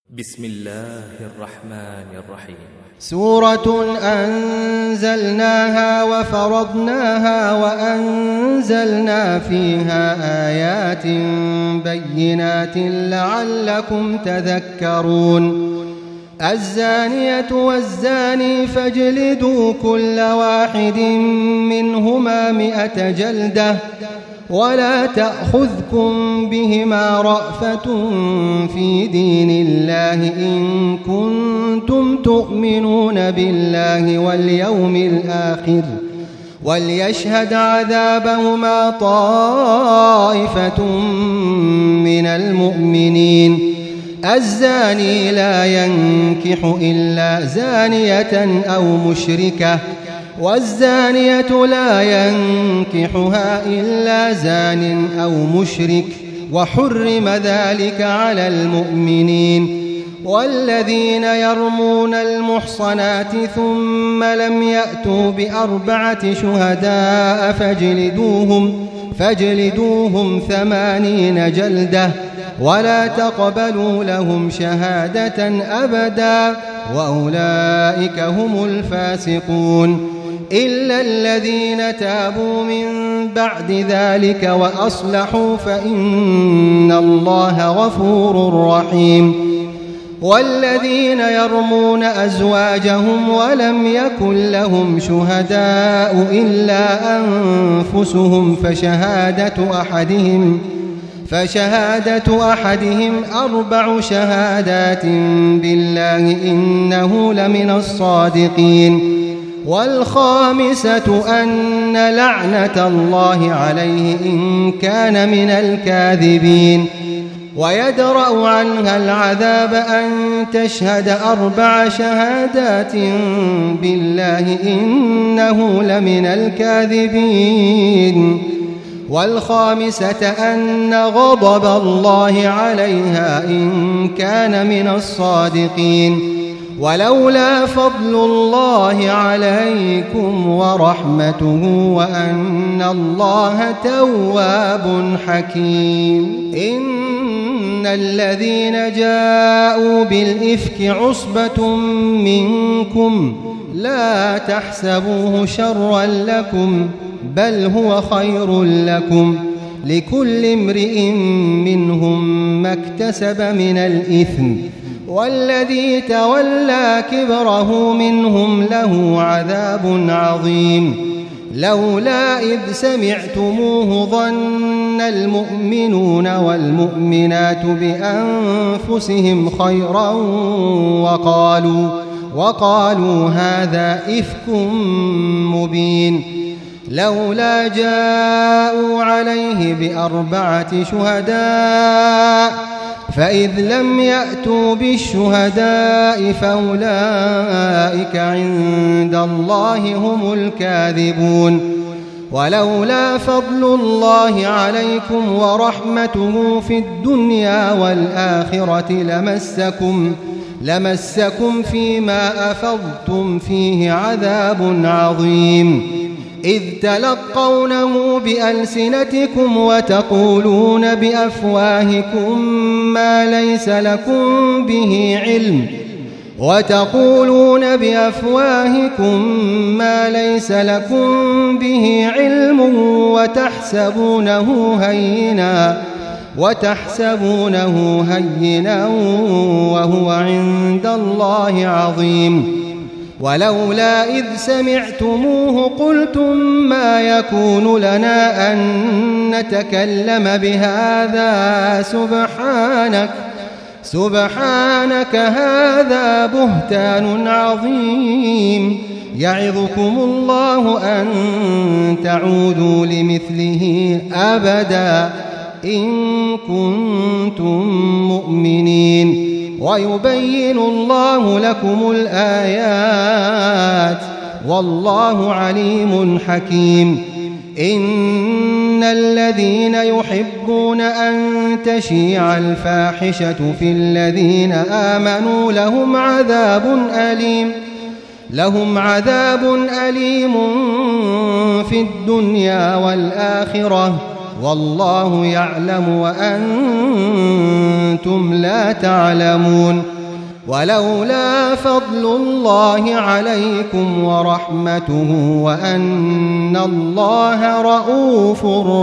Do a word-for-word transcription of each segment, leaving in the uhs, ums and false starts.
بسم الله الرحمن الرحيم. سورة أنزلناها وفرضناها وأنزلنا فيها آيات بينات لعلكم تذكرون. الزانية والزاني فاجلدوا كل واحد منهما مئة جلدة ولا تأخذكم بهما رأفة في دين الله إن كنتم تؤمنون بالله واليوم الآخر وليشهد عذابهما طائفة من المؤمنين. الزاني لا ينكح إلا زانية أو مشركة والزانية لا ينكحها إلا زان أو مشرك وحرم ذلك على المؤمنين. والذين يرمون المحصنات ثم لم يأتوا بأربعة شهداء فاجلدوهم, فاجلدوهم ثمانين جلدة ولا تقبلوا لهم شهادة أبدا وأولئك هم الفاسقون إلا الذين تابوا من بعد ذلك وأصلحوا فإن الله غفور رحيم. والذين يرمون أزواجهم ولم يكن لهم شهداء إلا أنفسهم فشهادة أحدهم فشهادة أحدهم أربع شهادات بالله إنه لمن الصادقين. والخامسة أن لعنة الله عليه إن كان من الكاذبين. ويدرأ عنها العذاب أن تشهد أربع شهادات بالله إنه لمن الكاذبين. والخامسة أن غضب الله عليها إن كان من الصادقين. ولولا فضل الله عليكم ورحمته وأن الله تواب حكيم. إن الذين جاءوا بالإفك عصبة منكم لا تحسبوه شرا لكم بل هو خير لكم لكل امرئ منهم ما اكتسب من الإثم والذي تولى كبره منهم له عذاب عظيم. لولا إذ سمعتموه ظن المؤمنون والمؤمنات بأنفسهم خيرا وقالوا, وقالوا هذا إفك مبين. لولا جاءوا عليه بأربعة شهداء فإذ لم يأتوا بالشهداء فأولئك عند الله هم الكاذبون. ولولا فضل الله عليكم ورحمته في الدنيا والآخرة لمسكم, لمسكم فيما أفضتم فيه عذاب عظيم. إذ تلقونه بألسنتكم وتقولون بأفواهكم ما ليس لكم به علم وتقولون بأفواهكم ما ليس لكم به علم وتحسبونه هينا وتحسبونه هينا وهو عند الله عظيم. ولولا إذ سمعتموه قلتم ما يكون لنا أن نتكلم بهذا سبحانك سبحانك هذا بهتان عظيم. يعظكم الله أن تعودوا لمثله أبدا إن كنتم مؤمنين. ويبين الله لكم الآيات والله عليم حكيم. إن الذين يحبون أن تشيع الفاحشة في الذين آمنوا لهم عذاب أليم لهم عذاب أليم في الدنيا والآخرة والله يعلم وأنتم لا تعلمون ولولا فضل الله عليكم ورحمته وأن الله رؤوف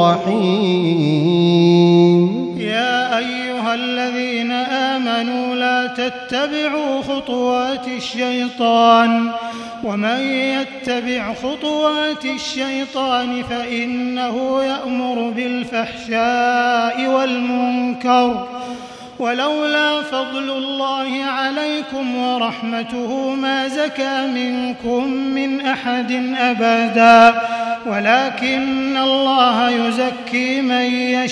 رحيم. يا أيها الذين آمنوا لا تتبعوا خطوات الشيطان ومن يتبع خطوات الشيطان فإنه يأمر بالفحشاء والمنكر ولولا فضل الله عليكم ورحمته ما زكى منكم من أحد أبدا ولكن الله يزكي من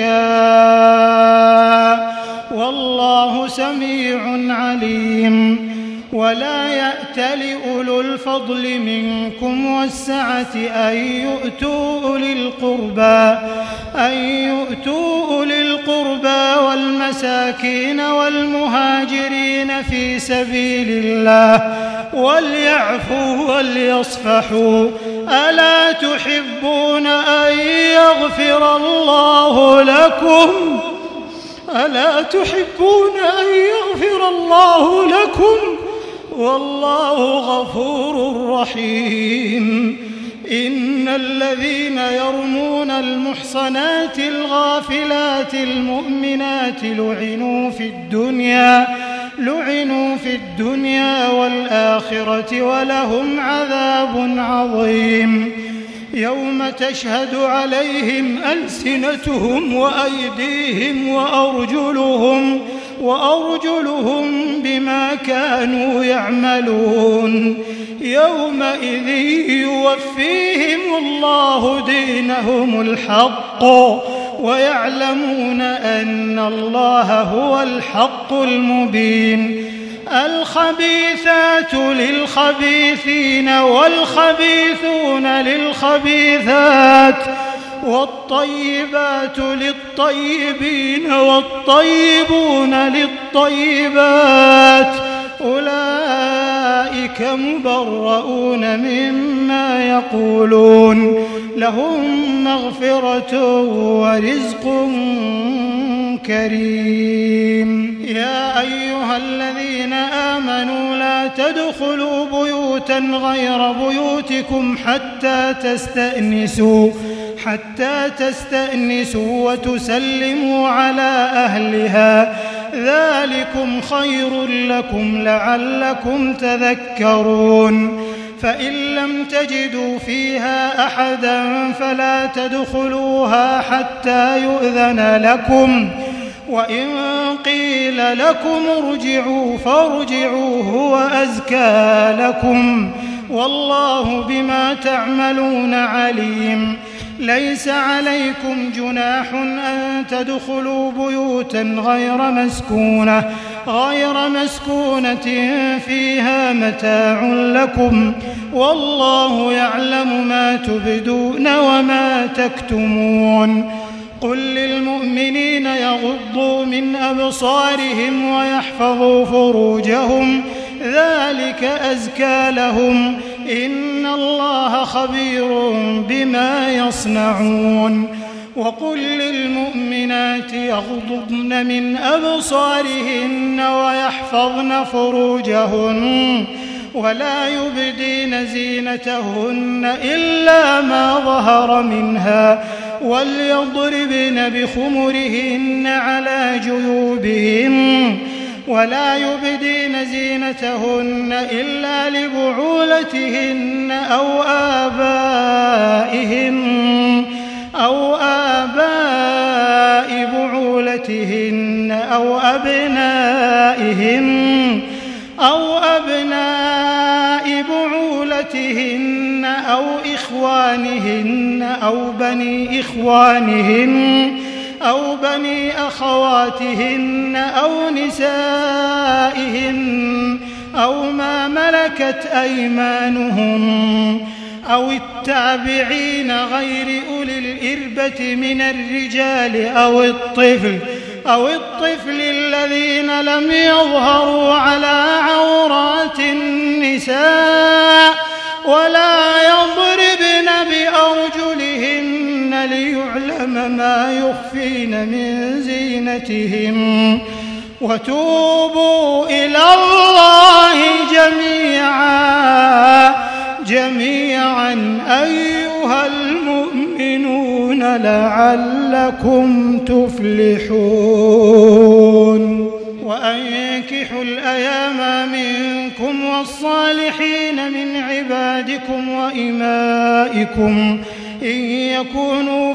يشاء والله سميع عليم. ولا يأتل أولو الفضل منكم والسعة أن يؤتوا أولي القربى أن يؤتوا أولي القربى والمساكين والمهاجرين في سبيل الله وليعفوا وليصفحوا ألا تحبون أن يغفر الله لكم ألا تحبون أن يغفر الله لكم والله غفور رحيم. إن الذين يرمون المحصنات الغافلات المؤمنات لعنوا في الدنيا لعنوا في الدنيا والآخرة ولهم عذاب عظيم. يوم تشهد عليهم ألسنتهم وأيديهم وأرجلهم وأرجلهم بما كانوا يعملون يومئذ يوفيهم الله دينهم الحق ويعلمون أن الله هو الحق المبين. الخبيثات للخبيثين والخبيثون للخبيثات والطيبات للطيبين والطيبون للطيبات أولئك مبرؤون مما يقولون لهم مغفرة ورزق كريم. يا أيها الذين آمنوا لا تدخلوا بيوتا غير بيوتكم حتى تستأنسوا حتى تستأنسوا وتسلموا على أهلها ذلكم خير لكم لعلكم تذكرون. فإن لم تجدوا فيها أحدا فلا تدخلوها حتى يؤذن لكم وإن قيل لكم ارجعوا فارجعوا هو أزكى لكم والله بما تعملون عليم. ليس عليكم جناح أن تدخلوا بيوتا غير مسكونة غير مسكونة فيها متاع لكم والله يعلم ما تبدون وما تكتمون. قل للمؤمنين يغضوا من أبصارهم ويحفظوا فروجهم ذلك أزكى لهم إن الله خبير بما يصنعون. وقل للمؤمنات يغضضن من أبصارهن ويحفظن فروجهن ولا يبدين زينتهن إلا ما ظهر منها وليضربن بخمرهن على جيوبهن ولا يبدين زينتهن إلا لبعولتهن أو آبائهن أو آباء بعولتهن أو أبنائهن أو أبناء بعولتهن أو إخوانهن أو بني إخوانهن أو بني أخواتهن أو نسائهن أو ما ملكت أيمانهن أو التابعين غير أولي الإربة من الرجال أو الطفل أو الطفل الذين لم يظهروا على عورات النساء ولا يضربن بأرجلهن ليعلم ما يبدين من زينتهم وتوبوا إلى الله جميعا جميعا أيها المؤمنون لعلكم تفلحون وأنكحوا الأيام منكم والصالحين من عبادكم وإمائكم إن يكونوا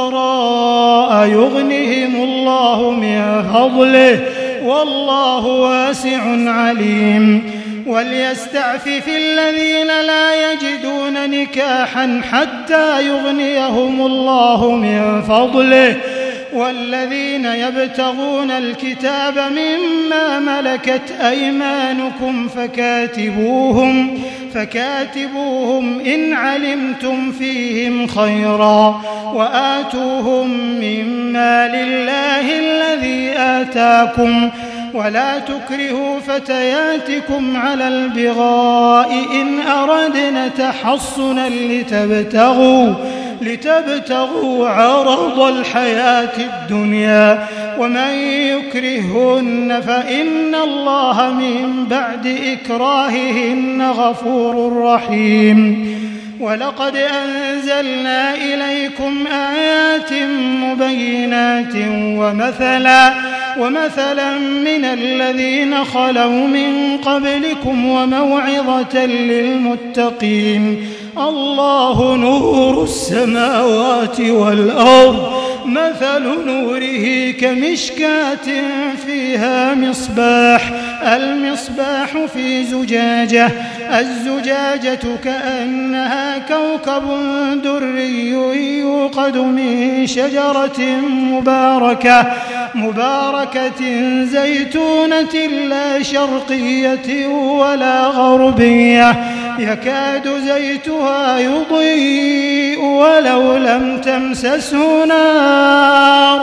فقراء يغنهم الله من فضله والله واسع عليم وليستعفف الذين لا يجدون نكاحا حتى يغنيهم الله من فضله والذين يبتغون الكتاب مما ملكت أيمانكم فكاتبوهم فكاتبوهم إن علمتم فيهم خيرا وآتوهم مما لله الذي آتاكم ولا تكرهوا فتياتكم على البغاء إن أردنا تحصنا لتبتغوا لتبتغوا عرض الحياة الدنيا ومن يكرههن فإن الله من بعد إكراههن غفور رحيم ولقد أنزلنا إليكم آيات مبينات ومثلا ومثلا من الذين خلوا من قبلكم وموعظة للمتقين الله نور السماوات والأرض مثل نوره كمشكاة فيها مصباح المصباح في زجاجة الزجاجة كأنها كوكب دري يوقد من شجرة مباركة مباركة زيتونة لا شرقية ولا غربية يكاد زيتها يضيء ولو لم تمسسه نار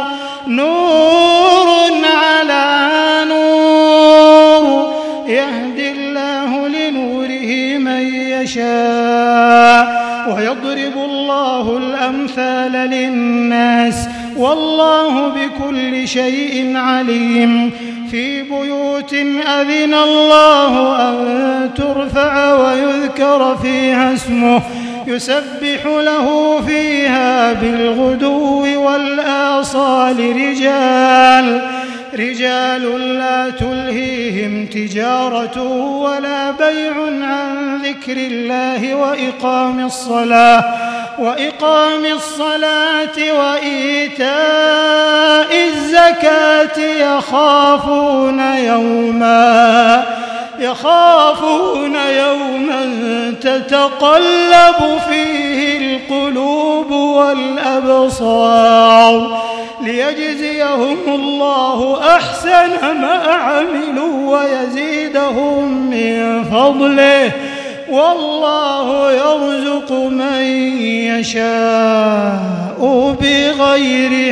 نور على نور يهدي الله لنوره من يشاء ويضرب الله الأمثال للناس والله بكل شيء عليم في بيوت أذن الله أن ترفع ويذكر فيها اسمه يسبح له فيها بالغدو والآصال رجال رجال لا تلهيهم تجارة ولا بيع عن ذكر الله وإقام الصلاة وإقام الصلاة وإيتاء الزكاة يخافون يوما يخافون يوما تتقلب فيه القلوب والأبصار ليجزيهم الله أحسن ما عملوا ويزيدهم من فضله والله يرزق من يشاء بغير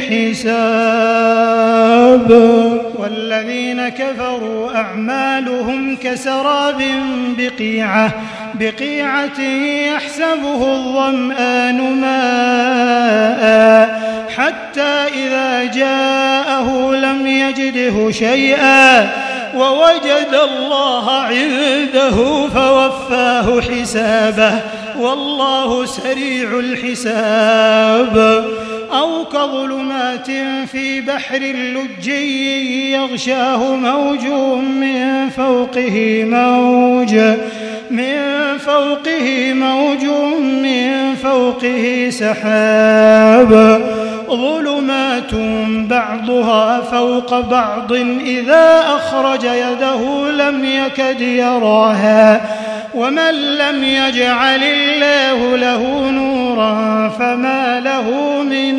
حساب والذين كفروا أعمالهم كسراب بقيعة بقيعة يحسبه الظمآن ماء حتى إذا جاءه لم يجده شيئا ووجد الله عنده فوفاه حسابه والله سريع الحساب أو كظلمات في بحر لجي يغشاه موج من فوقه موج من فوقه موج من فوقه سحاب ظلمات بعضها فوق بعض إذا أخرج يده لم يكد يراها ومن لم يجعل الله له نورا فما له من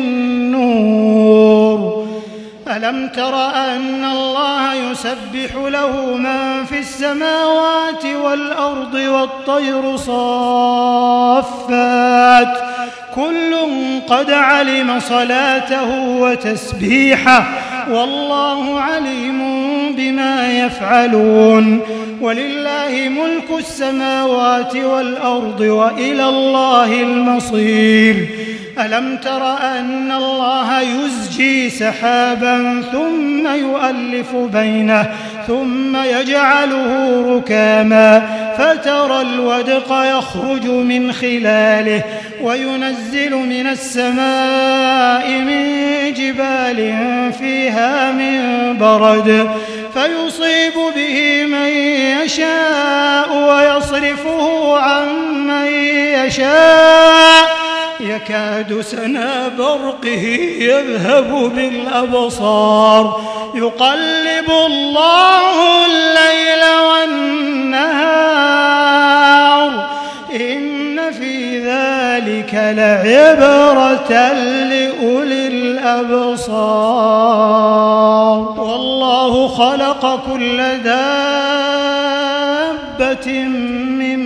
نور ألم تر أن الله يسبح له من في السماوات والأرض والطير صافات كل قد علم صلاته وتسبيحه والله عليم بما يفعلون ولله ملك السماوات والأرض وإلى الله المصير ألم تر أن الله يزجي سحابا ثم يؤلف بينه ثم يجعله ركاما فترى الودق يخرج من خلاله وينزل من السماء من جبال فيها من برد فيصيب به من يشاء ويصرفه عن من يشاء يكاد سنا برقه يذهب بالأبصار يقلب الله الليل والنهار إن في ذلك لعبرة لأولي الأبصار والله خلق كل دابة من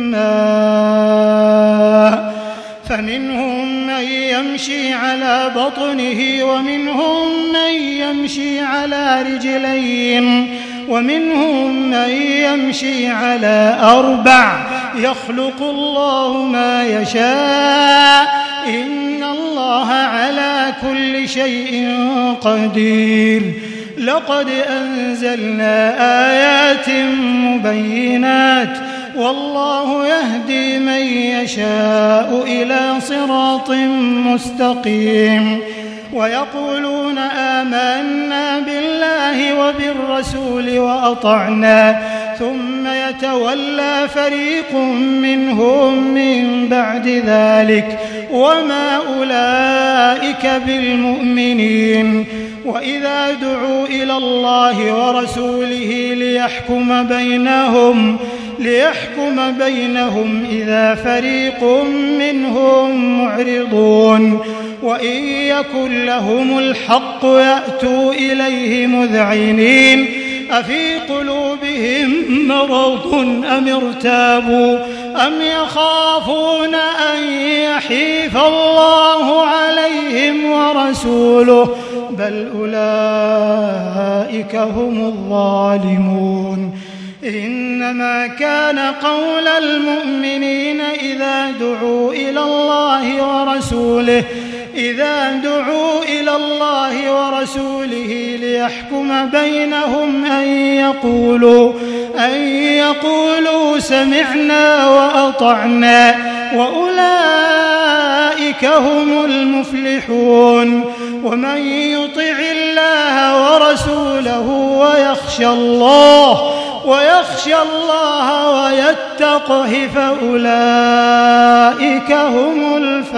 ماء فمنهم من يمشي على بطنه ومنهم من يمشي على رجلين ومنهم من يمشي على أربع يخلق الله ما يشاء إن الله على كل شيء قدير لقد أنزلنا آيات مبينات والله يهدي من يشاء إلى صراط مستقيم ويقولون آمنا بالله وبالرسول وأطعنا ثم يتولى فريق منهم من بعد ذلك وما أولئك بالمؤمنين وإذا دعوا إلى الله ورسوله ليحكم بينهم ليحكم بينهم إذا فريق منهم معرضون وإن يكن لهم الحق يأتوا إليه مذعنين أفي قلوبهم مرض أم ارتابوا أم يخافون أن يحيف الله عليهم ورسوله بل أولئك هم الظالمون إنما كان قول المؤمنين إذا دعوا إلى الله ورسوله إذا دعوا إلى الله ورسوله ليحكم بينهم أن يقولوا أن يقولوا سمعنا وأطعنا وأولئك هم المفلحون ومن يطع الله ورسوله ويخشى الله ويخشى الله ويتقه فأولئك هم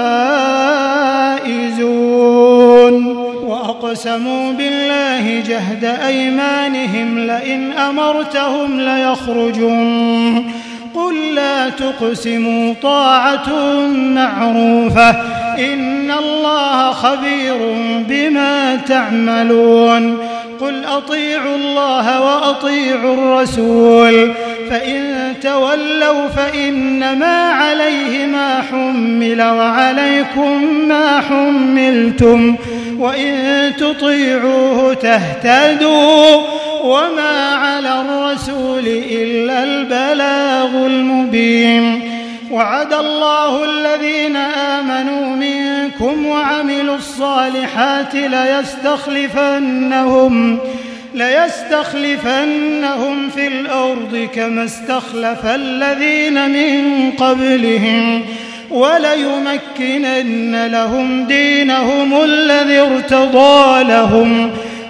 الفائزون وأقسموا بالله جهد أيمانهم لئن أمرتهم ليخرجون قل لا تقسموا طاعة معروفة إن الله خبير بما تعملون قل أطيعوا الله وأطيعوا الرسول فإن تولوا فإنما عليه ما حمل وعليكم ما حملتم وإن تطيعوه تهتدوا وما على الرسول إلا البلاغ المبين وعد الله الذين آمنوا منكم وعملوا الصالحات ليستخلفنهم ليستخلفنهم في الأرض كما استخلف الذين من قبلهم وليمكنن لهم دينهم الذي ارتضى لهم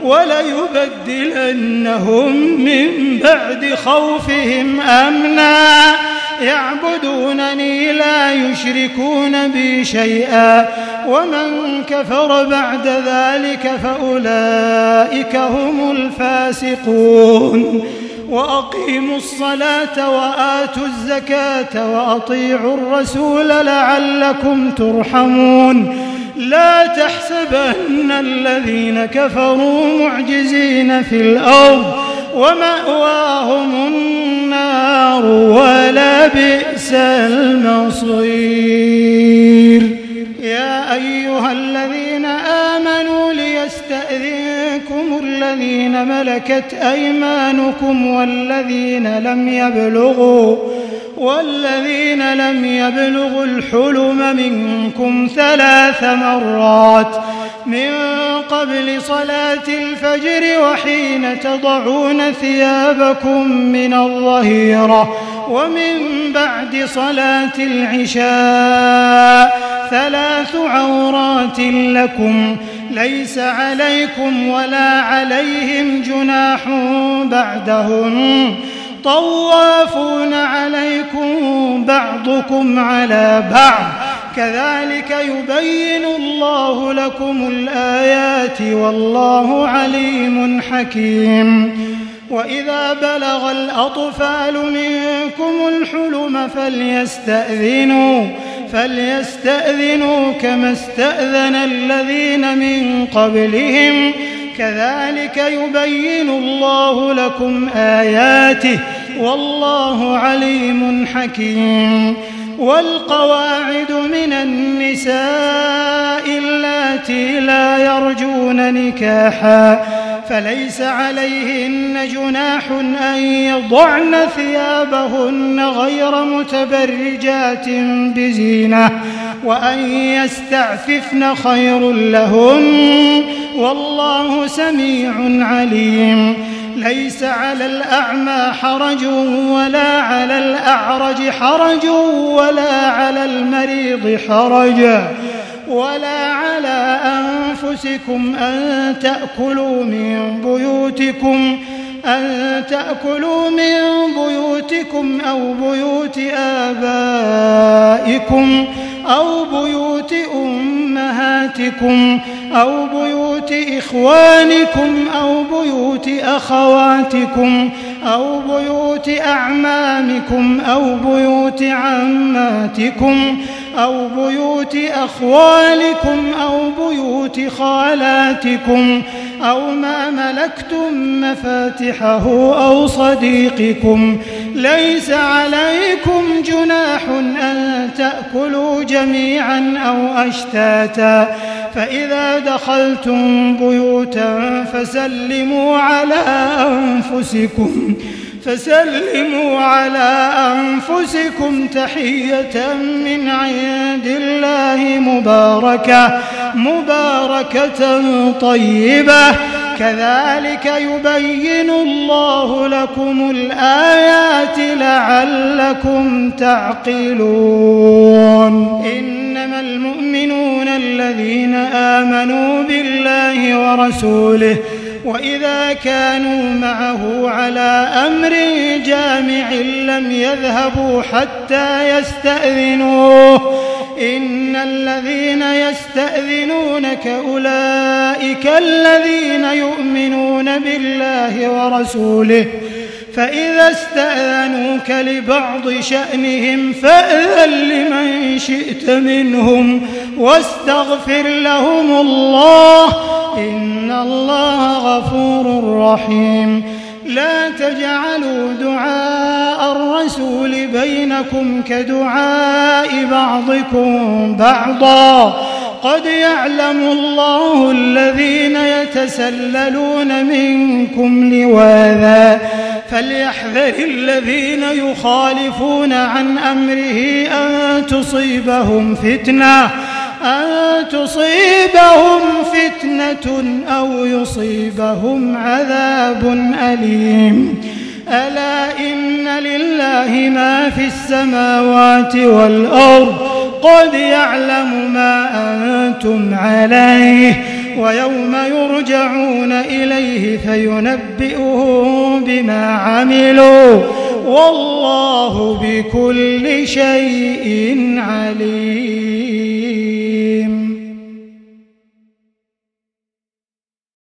وليبدلنهم من بعد خوفهم أمنا يعبدونني لا يشركون بي شيئا ومن كفر بعد ذلك فأولئك هم الفاسقون وأقيموا الصلاة وآتوا الزكاة وأطيعوا الرسول لعلكم ترحمون لا تحسبن الذين كفروا معجزين في الأرض ومأواهم النار ولا بئس المصير يا أيها الذين آمنوا ليستأذنكم الذين ملكت أيمانكم والذين لم يبلغوا والذين لم يبلغوا الحلم منكم ثلاث مرات من قبل صلاة الفجر وحين تضعون ثيابكم من الظهيرة ومن بعد صلاة العشاء ثلاث عورات لكم ليس عليكم ولا عليهم جناح بعدهم طوافون عليكم بعضكم على بعض كذلك يبين الله لكم الآيات والله عليم حكيم. وإذا بلغ الأطفال منكم الحلم فليستأذنوا فليستأذنوا كما استأذن الذين من قبلهم كذلك يبين الله لكم آياته والله عليم حكيم. والقواعد من النساء اللاتي لا يرجون نكاحا فليس عليهن جناح أن يضعن ثيابهن غير متبرجات بزينة وأن يستعففن خير لهن والله سميع عليم. ليس على الأعمى حرج ولا على الأعرج حرج ولا على المريض حرج ولا على أنفسكم أن تأكلوا من بيوتكم أن تأكلوا من بيوتكم أو بيوت آبائكم أو بيوت أمهاتكم أو بيوت إخوانكم أو بيوت أخواتكم أو بيوت أعمامكم أو بيوت عماتكم أو بيوت أخوالكم أو بيوت خالاتكم أو ما ملكتم مفاتحه أو صديقكم ليس عليكم جناح أن تأكلوا جميعا أو أشتاتا فإذا دخلتم بيوتا فسلموا على أنفسكم فسلموا على أنفسكم تحية من عند الله مباركة مباركة طيبة كذلك يبين الله لكم الآيات لعلكم تعقلون. إنما المؤمنون الذين آمنوا بالله ورسوله وإذا كانوا معه على أمر جامع لم يذهبوا حتى يستأذنوه إن الذين يستأذنونك أولئك الذين يؤمنون بالله ورسوله فإذا استأذنوك لبعض شأنهم فأذن لمن شئت منهم واستغفر لهم الله إن الله غفور رحيم. لا تجعلوا دعاء الرسول بينكم كدعاء بعضكم بعضا قد يعلم الله الذين يتسللون منكم لواذا فليحذر الذين يخالفون عن أمره أن تصيبهم فتنة أن تصيبهم فتنة أو يصيبهم عذاب أليم. ألا إن لله ما في السماوات والأرض قد يعلم ما أنتم عليه ويوم يرجعون إليه فينبئهم بما عملوا والله بكل شيء عليم.